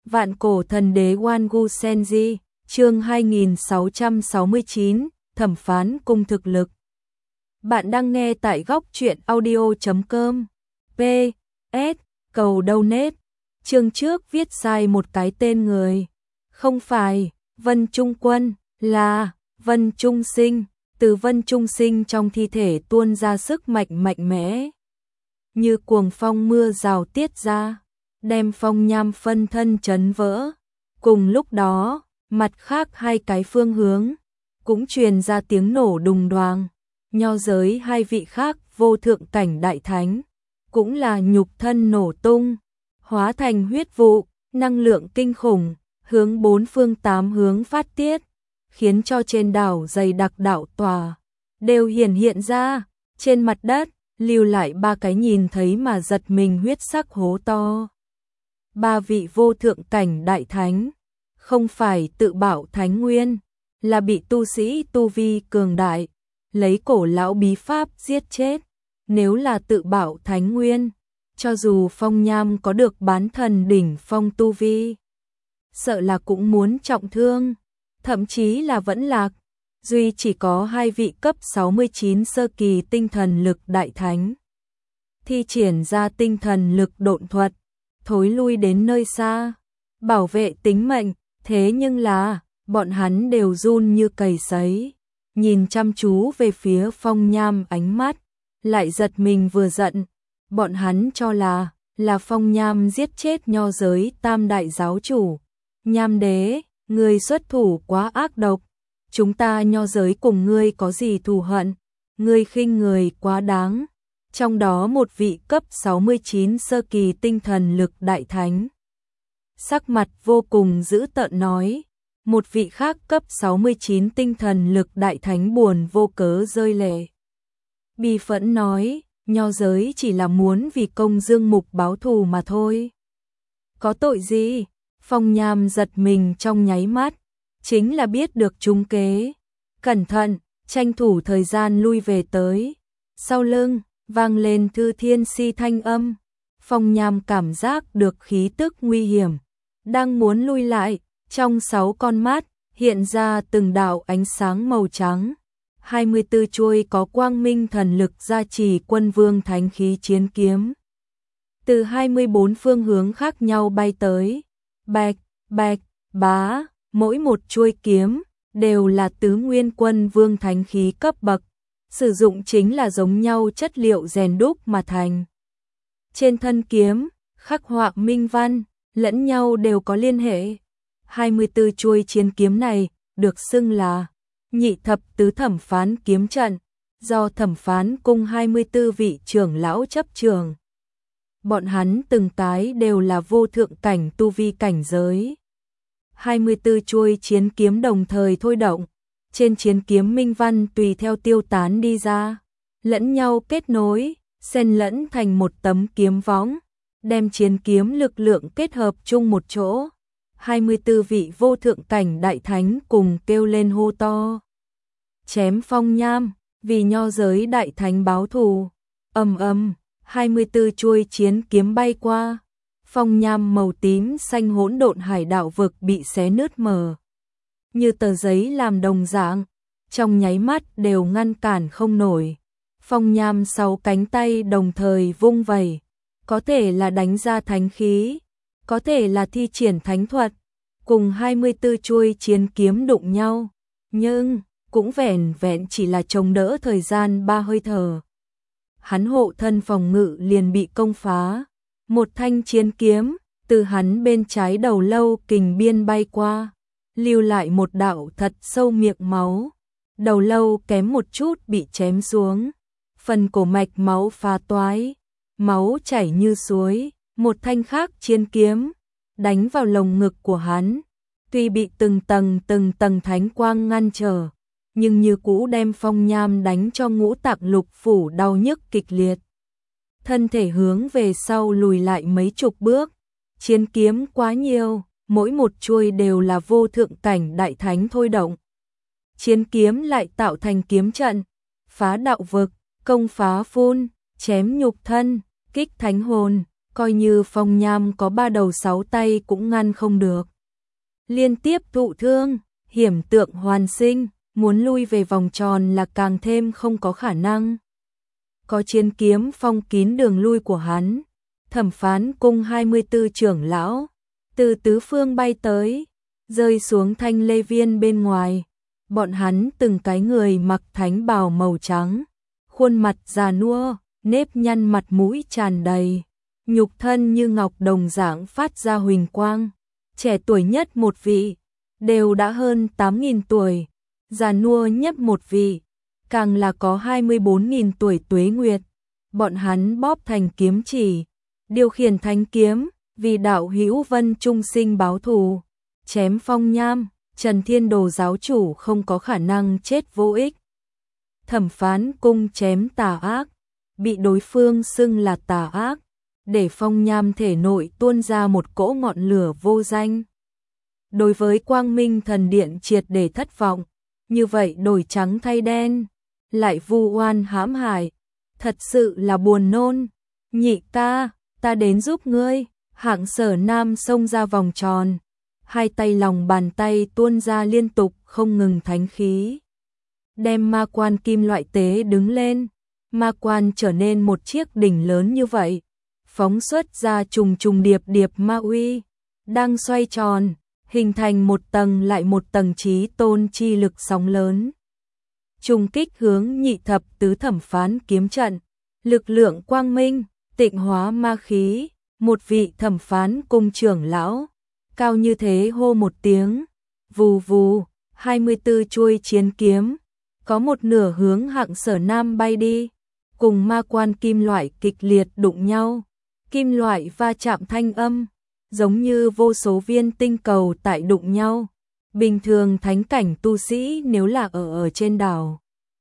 Vạn cổ thần đế Wangu Senji, chương 2669, thẩm phán cung thực lực. Bạn đang nghe tại góc truyện audio.com. PS, cầu donate. Chương trước viết sai một cái tên người. Không phải Vân Trung Quân, là Vân Trung Sinh. Từ Vân Trung Sinh trong thi thể tuôn ra sức mạnh mạnh mẽ, như cuồng phong mưa rào tiết ra, đem Phong Nham phân thân chấn vỡ. Cùng lúc đó, mặt khác hai cái phương hướng cũng truyền ra tiếng nổ đùng đoàng. Nho giới hai vị khác vô thượng cảnh đại thánh cũng là nhục thân nổ tung, hóa thành huyết vụ, năng lượng kinh khủng hướng bốn phương tám hướng phát tiết, khiến cho trên đảo dày đặc đạo tòa đều hiện ra trên mặt đất, lưu lại ba cái nhìn thấy mà giật mình huyết sắc hố to. Ba vị vô thượng cảnh đại thánh không phải tự bảo thánh nguyên, là bị tu sĩ tu vi cường đại lấy cổ lão bí pháp giết chết. Nếu là tự bảo thánh nguyên, cho dù Phong Nham có được bán thần đỉnh phong tu vi, sợ là cũng muốn trọng thương, thậm chí là vẫn lạc. Duy chỉ có hai vị cấp 69 sơ kỳ tinh thần lực đại thánh thi triển ra tinh thần lực độn thuật, thối lui đến nơi xa, bảo vệ tính mệnh. Thế nhưng là, bọn hắn đều run như cầy sấy, nhìn chăm chú về phía Phong Nham, ánh mắt lại giật mình vừa giận. Bọn hắn cho là Phong Nham giết chết nho giới tam đại giáo chủ. Nham đế, người xuất thủ quá ác độc, chúng ta nho giới cùng ngươi có gì thù hận, ngươi khinh người quá đáng. Trong đó một vị cấp 69 sơ kỳ tinh thần lực đại thánh sắc mặt vô cùng dữ tợn nói. Một vị khác cấp 69 tinh thần lực đại thánh buồn vô cớ rơi lệ, bi phẫn nói, nho giới chỉ là muốn vì công dương mục báo thù mà thôi. Có tội gì? Phong Nham giật mình trong nháy mắt, chính là biết được trúng kế. Cẩn thận, tranh thủ thời gian lui về tới. Sau lưng, vang lên Thư Thiên Si thanh âm. Phong Nham cảm giác được khí tức nguy hiểm, đang muốn lui lại, trong 6 con mắt hiện ra từng đạo ánh sáng màu trắng. 24 chuôi có quang minh thần lực gia trì quân vương thánh khí chiến kiếm, từ 24 phương hướng khác nhau bay tới. Bạch, bạch, bá, mỗi một chuôi kiếm đều là tứ nguyên quân vương thánh khí cấp bậc, sử dụng chính là giống nhau chất liệu rèn đúc mà thành. Trên thân kiếm khắc họa minh văn, lẫn nhau đều có liên hệ. 24 chuôi chiến kiếm này được xưng là Nhị thập tứ thẩm phán kiếm trận, do thẩm phán cung 24 vị trưởng lão chấp trường. Bọn hắn từng cái đều là vô thượng cảnh tu vi cảnh giới. 24 chuôi chiến kiếm đồng thời thôi động, trên chiến kiếm minh văn tùy theo tiêu tán đi ra, lẫn nhau kết nối, xen lẫn thành một tấm kiếm võng, đem chiến kiếm lực lượng kết hợp chung một chỗ. 24 vị vô thượng cảnh đại thánh cùng kêu lên hô to. Chém Phong Nham, vì nho giới đại thánh báo thù. Ầm ầm, 24 chuôi chiến kiếm bay qua. Phong Nham màu tím xanh hỗn độn hải đạo vực bị xé nứt mờ, như tờ giấy làm đồng dạng, trong nháy mắt đều ngăn cản không nổi. Phong Nham 6 cánh tay đồng thời vung vẩy, có thể là đánh ra thánh khí, có thể là thi triển thánh thuật, cùng 24 chuôi chiến kiếm đụng nhau, nhưng cũng vẻn vẹn chỉ là chống đỡ thời gian 3 hơi thở. Hắn hộ thân phòng ngự liền bị công phá. Một thanh chiến kiếm từ hắn bên trái đầu lâu kình biên bay qua, lưu lại một đạo thật sâu miệng máu. Đầu lâu kém một chút bị chém xuống, phần cổ mạch máu phá toái, máu chảy như suối. Một thanh khác chiến kiếm đánh vào lồng ngực của hắn, tuy bị từng tầng thánh quang ngăn trở, nhưng như cũ đem Phong Nham đánh cho ngũ tạng lục phủ đau nhức kịch liệt. Thân thể hướng về sau lùi lại mấy chục bước. Chiến kiếm quá nhiều, mỗi một chuôi đều là vô thượng cảnh đại thánh thôi động. Chiến kiếm lại tạo thành kiếm trận, phá đạo vực, công phá phun, chém nhục thân, kích thánh hồn, coi như Phong Nham có 3 đầu 6 tay cũng ngăn không được. Liên tiếp thụ thương, hiểm tượng hoàn sinh, muốn lui về vòng tròn là càng thêm không có khả năng. Có chiến kiếm phong kín đường lui của hắn, Thẩm Phán Cung 24 trưởng lão từ tứ phương bay tới, rơi xuống thanh lê viên bên ngoài. Bọn hắn từng cái người mặc thánh bào màu trắng, khuôn mặt già nua, nếp nhăn, mặt mũi tràn đầy, nhục thân như ngọc đồng dạng phát ra huỳnh quang. Trẻ tuổi nhất một vị, đều đã hơn 8.000 tuổi, già nua nhất một vị, càng là có 24.000 tuổi tuế nguyệt. Bọn hắn bóp thành kiếm chỉ, điều khiển thánh kiếm, vì đạo hữu Vân Trung Sinh báo thù, chém Phong Nham. Trần Thiên Đồ giáo chủ không có khả năng chết vô ích. Thẩm Phán Cung chém tà ác, bị đối phương xưng là tà ác, để Phong Nham thể nội tuôn ra một cỗ ngọn lửa vô danh. Đối với Quang Minh Thần Điện triệt để thất vọng, như vậy đổi trắng thay đen, lại vu oan hãm hại, thật sự là buồn nôn. Nhị ca, ta đến giúp ngươi. Hạng Sở Nam xông ra vòng tròn, hai tay lòng bàn tay tuôn ra liên tục không ngừng thánh khí. Đem ma quan kim loại tế đứng lên, ma quan trở nên một chiếc đỉnh lớn như vậy, phóng xuất ra trùng trùng điệp điệp ma uy, đang xoay tròn, hình thành một tầng lại một tầng chí tôn chi lực sóng lớn. Trùng kích hướng nhị thập tứ thẩm phán kiếm trận, lực lượng quang minh, tịnh hóa ma khí, một vị thẩm phán cung trưởng lão, cao như thế hô một tiếng, vù vù, 24 chuôi chiến kiếm, có một nửa hướng Hạng Sở Nam bay đi, cùng ma quan kim loại kịch liệt đụng nhau, kim loại va chạm thanh âm, giống như vô số viên tinh cầu tại đụng nhau. Bình thường thánh cảnh tu sĩ nếu là ở trên đảo,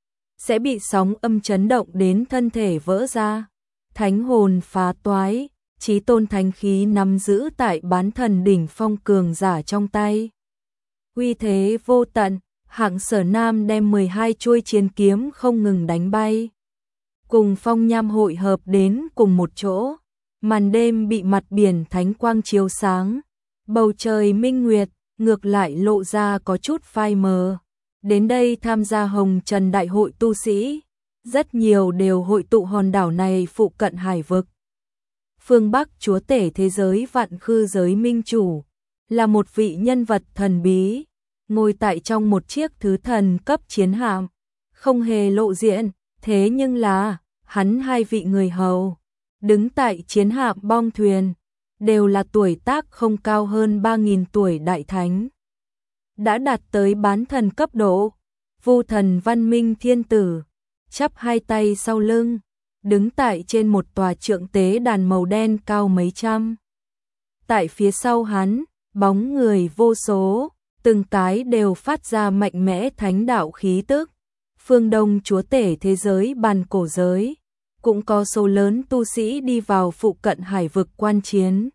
sẽ bị sóng âm chấn động đến thân thể vỡ ra, thánh hồn phá toái, chí tôn thánh khí nắm giữ tại bán thần đỉnh phong cường giả trong tay. Uy thế vô tận, Hạng Sở Nam đem 12 chuôi chiến kiếm không ngừng đánh bay. Cùng Phong Nham hội hợp đến cùng một chỗ, màn đêm bị mặt biển thánh quang chiếu sáng, bầu trời minh nguyệt, ngược lại lộ ra có chút phai mờ. Đến đây tham gia Hồng Trần Đại hội tu sĩ, rất nhiều đều hội tụ hòn đảo này phụ cận hải vực. Phương Bắc chúa tể thế giới vạn khư giới minh chủ, là một vị nhân vật thần bí, ngồi tại trong một chiếc thứ thần cấp chiến hạm, không hề lộ diện, thế nhưng là, hắn hai vị người hầu, đứng tại chiến hạm bong thuyền, đều là tuổi tác không cao hơn 3.000 tuổi đại thánh. Đã đạt tới bán thần cấp độ, Vu Thần Văn Minh Thiên Tử, chắp hai tay sau lưng, đứng tại trên một tòa trượng tế đàn màu đen cao mấy trăm. Tại phía sau hắn, bóng người vô số, từng cái đều phát ra mạnh mẽ thánh đạo khí tức. Phương Đông chúa tể thế giới bàn cổ giới, cũng có số lớn tu sĩ đi vào phụ cận hải vực quan chiến.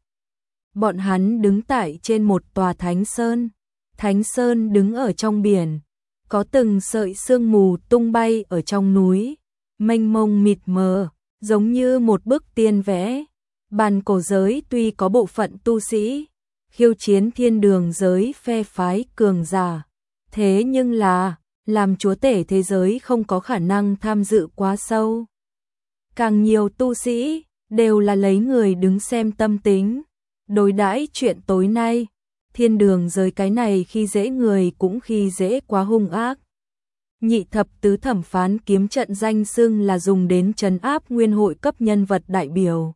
Bọn hắn đứng tại trên một tòa thánh sơn. Thánh sơn đứng ở trong biển, có từng sợi sương mù tung bay ở trong núi, mênh mông mịt mờ, giống như một bức tiên vẽ. Bàn cổ giới tuy có bộ phận tu sĩ khiêu chiến thiên đường giới phe phái cường giả, thế nhưng là làm chúa tể thế giới không có khả năng tham dự quá sâu. Càng nhiều tu sĩ đều là lấy người đứng xem tâm tính, đối đãi chuyện tối nay. Thiên đường giới cái này khi dễ người cũng khi dễ quá hung ác. Nhị thập tứ thẩm phán kiếm trận danh xưng là dùng đến trấn áp nguyên hội cấp nhân vật đại biểu.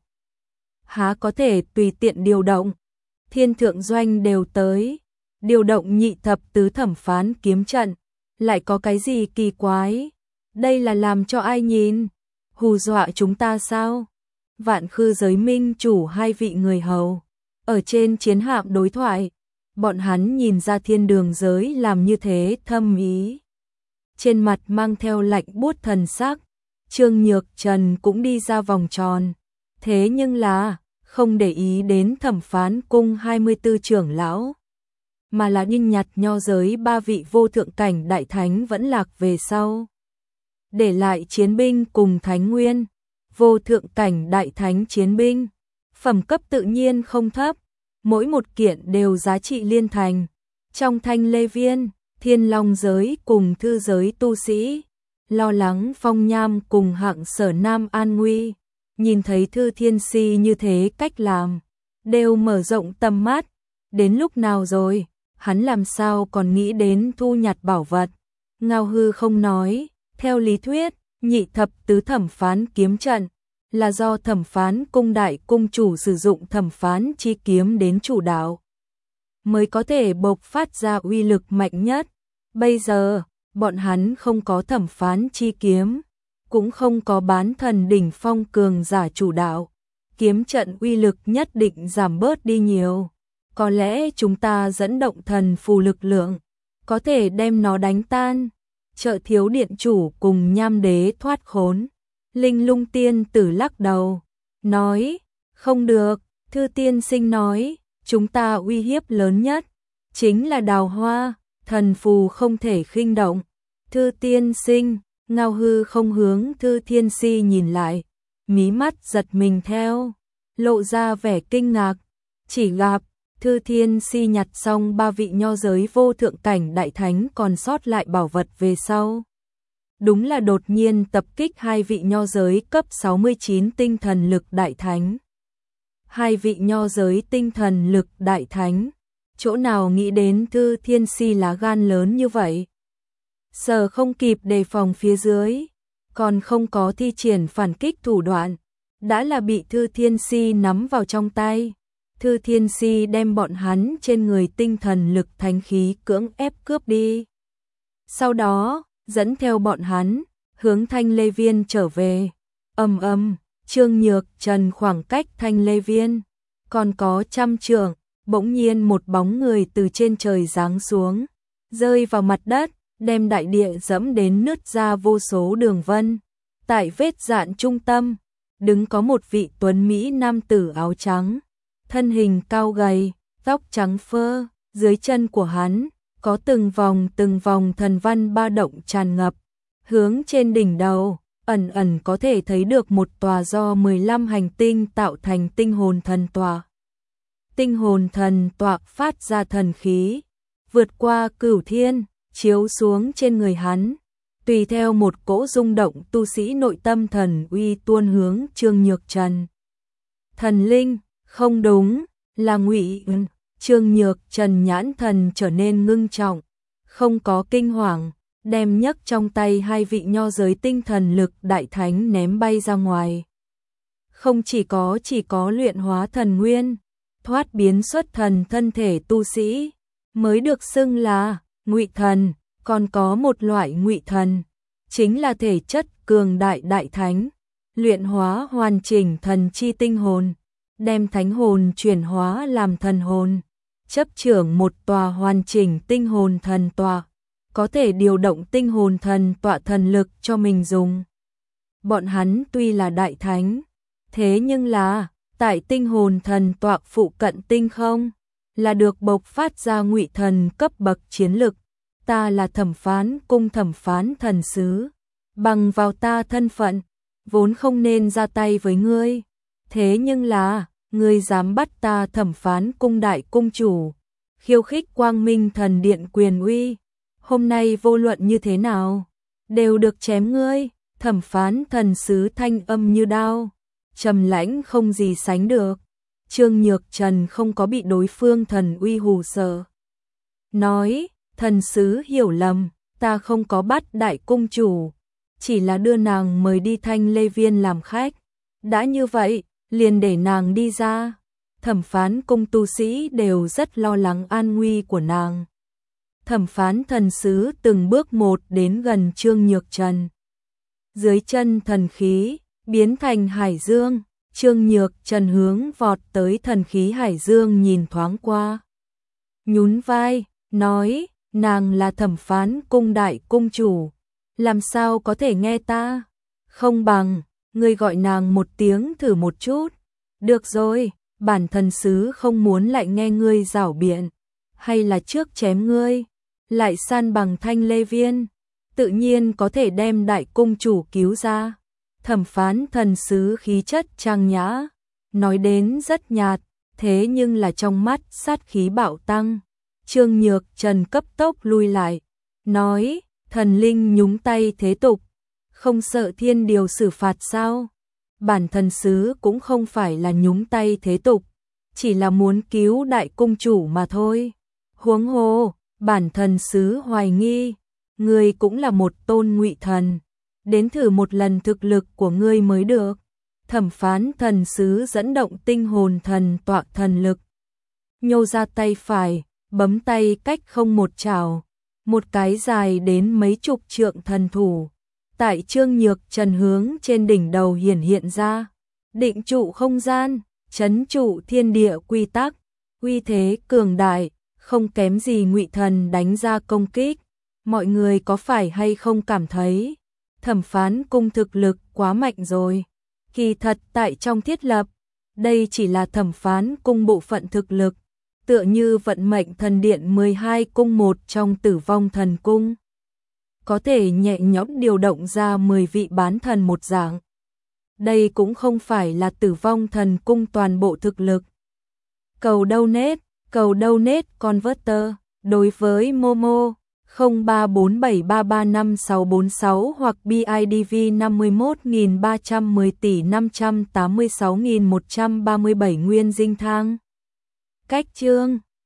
Há có thể tùy tiện điều động. Thiên thượng doanh đều tới, điều động nhị thập tứ thẩm phán kiếm trận, lại có cái gì kỳ quái? Đây là làm cho ai nhìn? Hù dọa chúng ta sao? Vạn khư giới minh chủ hai vị người hầu, ở trên chiến hạm đối thoại, bọn hắn nhìn ra thiên đường giới làm như thế thâm ý. Trên mặt mang theo lạnh buốt thần sắc, Trương Nhược Trần cũng đi ra vòng tròn, thế nhưng là không để ý đến thẩm phán cung 24 trưởng lão, mà là nhìn nhặt nho giới ba vị vô thượng cảnh đại thánh vẫn lạc về sau. Để lại chiến binh cùng thánh nguyên, vô thượng cảnh đại thánh chiến binh, phẩm cấp tự nhiên không thấp, mỗi một kiện đều giá trị liên thành. Trong Thanh Lê Viên, Thiên Long giới cùng Thư giới tu sĩ, lo lắng Phong Nham cùng Hạng Sở Nam an nguy, nhìn thấy Thư Thiên Si như thế cách làm, đều mở rộng tầm mắt, đến lúc nào rồi, hắn làm sao còn nghĩ đến thu nhặt bảo vật. Ngao Hư không nói, theo lý thuyết, nhị thập tứ thẩm phán kiếm trận là do thẩm phán cung đại cung chủ sử dụng thẩm phán chi kiếm đến chủ đạo, mới có thể bộc phát ra uy lực mạnh nhất. Bây giờ, bọn hắn không có thẩm phán chi kiếm, cũng không có bán thần đỉnh phong cường giả chủ đạo, kiếm trận uy lực nhất định giảm bớt đi nhiều. Có lẽ chúng ta dẫn động thần phù lực lượng, có thể đem nó đánh tan, trợ Thiếu điện chủ cùng Nham đế thoát khốn. Linh Lung tiên tử lắc đầu, nói, không được. Thư tiên sinh nói, chúng ta uy hiếp lớn nhất chính là đào hoa, thần phù không thể khinh động. Thư tiên sinh, Ngao Hư không hướng Thư Thiên Si nhìn lại, mí mắt giật mình theo, lộ ra vẻ kinh ngạc. Chỉ gặp Thư Thiên Si nhặt xong 3 vị nho giới vô thượng cảnh đại thánh còn sót lại bảo vật về sau, đúng là đột nhiên tập kích 2 vị nho giới cấp 69 tinh thần lực đại thánh. 2 vị nho giới tinh thần lực đại thánh, chỗ nào nghĩ đến Thư Thiên Si lá gan lớn như vậy. Sở không kịp đề phòng phía dưới, còn không có thi triển phản kích thủ đoạn, đã là bị Thư Thiên Si nắm vào trong tay. Thư Thiên Si đem bọn hắn trên người tinh thần lực thánh khí cưỡng ép cướp đi. Sau đó, dẫn theo bọn hắn, hướng Thanh Lê Viên trở về. Trương Nhược Trần khoảng cách Thanh Lê Viên còn có 100 trượng, bỗng nhiên một bóng người từ trên trời giáng xuống, rơi vào mặt đất, đem đại địa dẫm đến nứt ra vô số đường vân. Tại vết dạn trung tâm, đứng có một vị tuấn mỹ nam tử áo trắng, thân hình cao gầy, tóc trắng phơ, dưới chân của hắn có từng vòng thần văn ba động tràn ngập, hướng trên đỉnh đầu, ẩn ẩn có thể thấy được một tòa do 15 hành tinh tạo thành tinh hồn thần tòa. Tinh hồn thần tọa phát ra thần khí, vượt qua cửu thiên, chiếu xuống trên người hắn, tùy theo một cỗ rung động tu sĩ nội tâm thần uy tuôn hướng Trương Nhược Trần. Thần linh, không đúng, là Ngụy. Trương Nhược Trần nhãn thần trở nên ngưng trọng, không có kinh hoàng, đem nhấc trong tay 2 vị nho giới tinh thần lực đại thánh ném bay ra ngoài. Không chỉ có luyện hóa thần nguyên, thoát biến xuất thần thân thể tu sĩ, mới được xưng là Ngụy thần, còn có một loại Ngụy thần, chính là thể chất cường đại đại thánh, luyện hóa hoàn chỉnh thần chi tinh hồn, đem thánh hồn chuyển hóa làm thần hồn, chấp trưởng một tòa hoàn chỉnh tinh hồn thần tọa, có thể điều động tinh hồn thần tọa thần lực cho mình dùng. Bọn hắn tuy là đại thánh, thế nhưng là tại tinh hồn thần tọa phụ cận tinh không, là được bộc phát ra Ngụy thần cấp bậc chiến lực. Ta là thẩm phán cung thẩm phán thần sứ, bằng vào ta thân phận, vốn không nên ra tay với ngươi, thế nhưng là ngươi dám bắt ta thẩm phán cung đại cung chủ, khiêu khích Quang Minh thần điện quyền uy, hôm nay vô luận như thế nào, đều được chém ngươi. Thẩm phán thần sứ thanh âm như đao, trầm lãnh không gì sánh được. Trương Nhược Trần không có bị đối phương thần uy hù sợ, nói, thần sứ hiểu lầm, ta không có bắt đại cung chủ, chỉ là đưa nàng mời đi Thanh Lê Viên làm khách, đã như vậy, liền để nàng đi ra. Thẩm phán cung tu sĩ đều rất lo lắng an nguy của nàng. Thẩm phán thần sứ từng bước một đến gần Trương Nhược Trần. Dưới chân thần khí, biến thành hải dương, Trương Nhược Trần hướng vọt tới thần khí hải dương nhìn thoáng qua. Nhún vai, nói, nàng là thẩm phán cung đại cung chủ, làm sao có thể nghe ta? Không bằng, ngươi gọi nàng một tiếng thử một chút. Được rồi, bản thần sứ không muốn lại nghe ngươi giảo biện, hay là trước chém ngươi, lại san bằng Thanh Lê Viên, tự nhiên có thể đem đại cung chủ cứu ra. Thẩm phán thần sứ khí chất trang nhã, nói đến rất nhạt, thế nhưng là trong mắt sát khí bạo tăng. Trương Nhược Trần cấp tốc lui lại, nói, thần linh nhúng tay thế tục, không sợ thiên điều xử phạt sao? Bản thần sứ cũng không phải là nhúng tay thế tục, chỉ là muốn cứu đại cung chủ mà thôi. Huống hồ, bản thần sứ hoài nghi, ngươi cũng là một tôn ngụy thần, đến thử một lần thực lực của ngươi mới được. Thẩm phán thần sứ dẫn động tinh hồn thần tọa thần lực, nhô ra tay phải, bấm tay cách không một chảo, một cái dài đến mấy chục trượng thần thủ, tại Trương Nhược Trần hướng trên đỉnh đầu hiển hiện ra, định trụ không gian, trấn trụ thiên địa quy tắc, uy thế cường đại, không kém gì ngụy thần đánh ra công kích. Mọi người có phải hay không cảm thấy thẩm phán cung thực lực quá mạnh rồi? Kỳ thật tại trong thiết lập, đây chỉ là thẩm phán cung bộ phận thực lực, tựa như vận mệnh thần điện 12 cung một trong Tử Vong Thần Cung, có thể nhẹ nhõm điều động ra 10 vị bán thần một dạng. Đây cũng không phải là Tử Vong Thần Cung toàn bộ thực lực. Cầu donate converter, đối với Momo 0347335646 hoặc BIDV 51.310 tỷ 586.137 nguyên dinh thang. Cách chương